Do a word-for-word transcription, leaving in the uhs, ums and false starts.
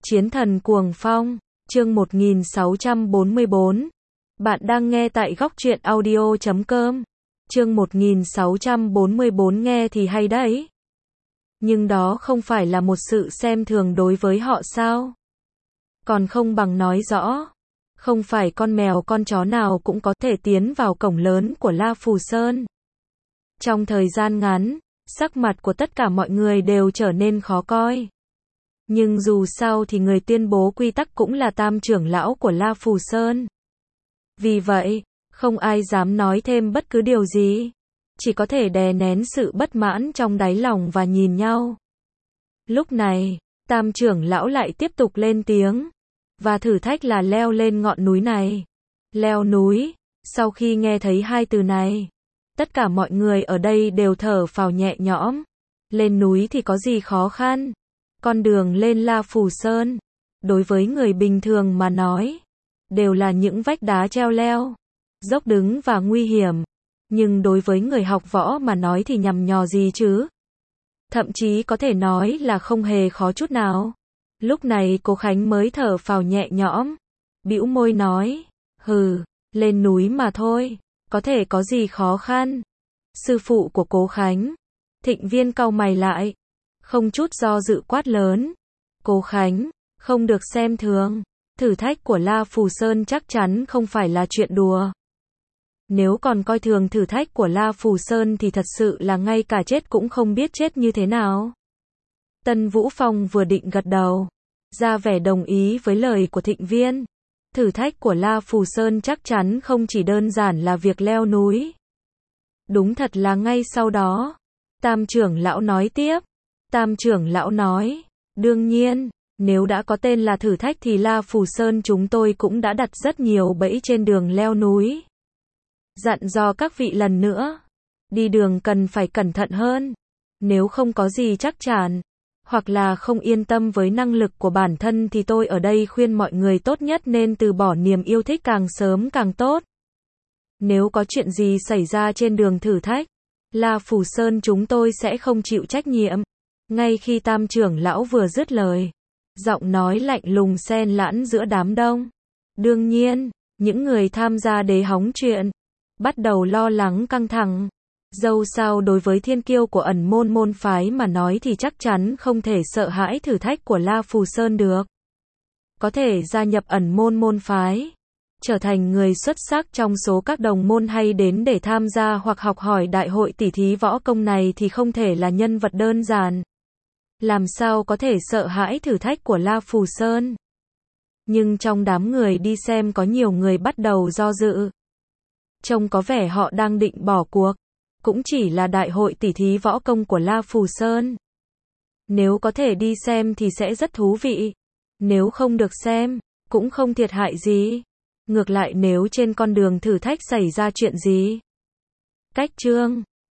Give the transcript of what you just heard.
Chiến thần cuồng phong, chương một nghìn sáu trăm bốn mươi bốn. Bạn đang nghe tại góc truyện audio chấm com. Chương một nghìn sáu trăm bốn mươi bốn nghe thì hay đấy. Nhưng đó không phải là một sự xem thường đối với họ sao? Còn không bằng nói rõ. Không phải con mèo con chó nào cũng có thể tiến vào cổng lớn của La Phù Sơn. Trong thời gian ngắn, sắc mặt của tất cả mọi người đều trở nên khó coi. Nhưng dù sao thì người tuyên bố quy tắc cũng là tam trưởng lão của La Phù Sơn. Vì vậy, không ai dám nói thêm bất cứ điều gì. Chỉ có thể đè nén sự bất mãn trong đáy lòng và nhìn nhau. Lúc này, tam trưởng lão lại tiếp tục lên tiếng. Và thử thách là leo lên ngọn núi này. Leo núi, sau khi nghe thấy hai từ này, tất cả mọi người ở đây đều thở phào nhẹ nhõm. Lên núi thì có gì khó khăn? Con đường lên La Phù Sơn, đối với người bình thường mà nói, đều là những vách đá treo leo, dốc đứng và nguy hiểm. Nhưng đối với người học võ mà nói thì nhằm nhò gì chứ? Thậm chí có thể nói là không hề khó chút nào. Lúc này Cố Khánh mới thở phào nhẹ nhõm, bĩu môi nói, hừ, lên núi mà thôi, có thể có gì khó khăn? Sư phụ của Cố Khánh, Thịnh Viên cau mày lại, không chút do dự quát lớn, Cố Khánh, không được xem thường, thử thách của La Phù Sơn chắc chắn không phải là chuyện đùa. Nếu còn coi thường thử thách của La Phù Sơn thì thật sự là ngay cả chết cũng không biết chết như thế nào. Tân Vũ Phong vừa định gật đầu, ra vẻ đồng ý với lời của Thịnh Viên. Thử thách của La Phù Sơn chắc chắn không chỉ đơn giản là việc leo núi. Đúng thật là ngay sau đó, Tam trưởng lão nói tiếp. Tam trưởng lão nói, đương nhiên, nếu đã có tên là thử thách thì La Phù Sơn chúng tôi cũng đã đặt rất nhiều bẫy trên đường leo núi. Dặn dò các vị lần nữa, đi đường cần phải cẩn thận hơn. Nếu không có gì chắc chắn, hoặc là không yên tâm với năng lực của bản thân thì tôi ở đây khuyên mọi người tốt nhất nên từ bỏ niềm yêu thích càng sớm càng tốt. Nếu có chuyện gì xảy ra trên đường thử thách, La Phù Sơn chúng tôi sẽ không chịu trách nhiệm. Ngay khi tam trưởng lão vừa dứt lời, giọng nói lạnh lùng xen lẫn giữa đám đông. Đương nhiên, những người tham gia đế hóng chuyện bắt đầu lo lắng căng thẳng. Dẫu sao đối với thiên kiêu của ẩn môn môn phái mà nói thì chắc chắn không thể sợ hãi thử thách của La Phù Sơn được. Có thể gia nhập ẩn môn môn phái, trở thành người xuất sắc trong số các đồng môn hay đến để tham gia hoặc học hỏi đại hội tỷ thí võ công này thì không thể là nhân vật đơn giản. Làm sao có thể sợ hãi thử thách của La Phù Sơn? Nhưng trong đám người đi xem có nhiều người bắt đầu do dự. Trông có vẻ họ đang định bỏ cuộc. Cũng chỉ là đại hội tỷ thí võ công của La Phù Sơn. Nếu có thể đi xem thì sẽ rất thú vị. Nếu không được xem, cũng không thiệt hại gì. Ngược lại nếu trên con đường thử thách xảy ra chuyện gì, cách chương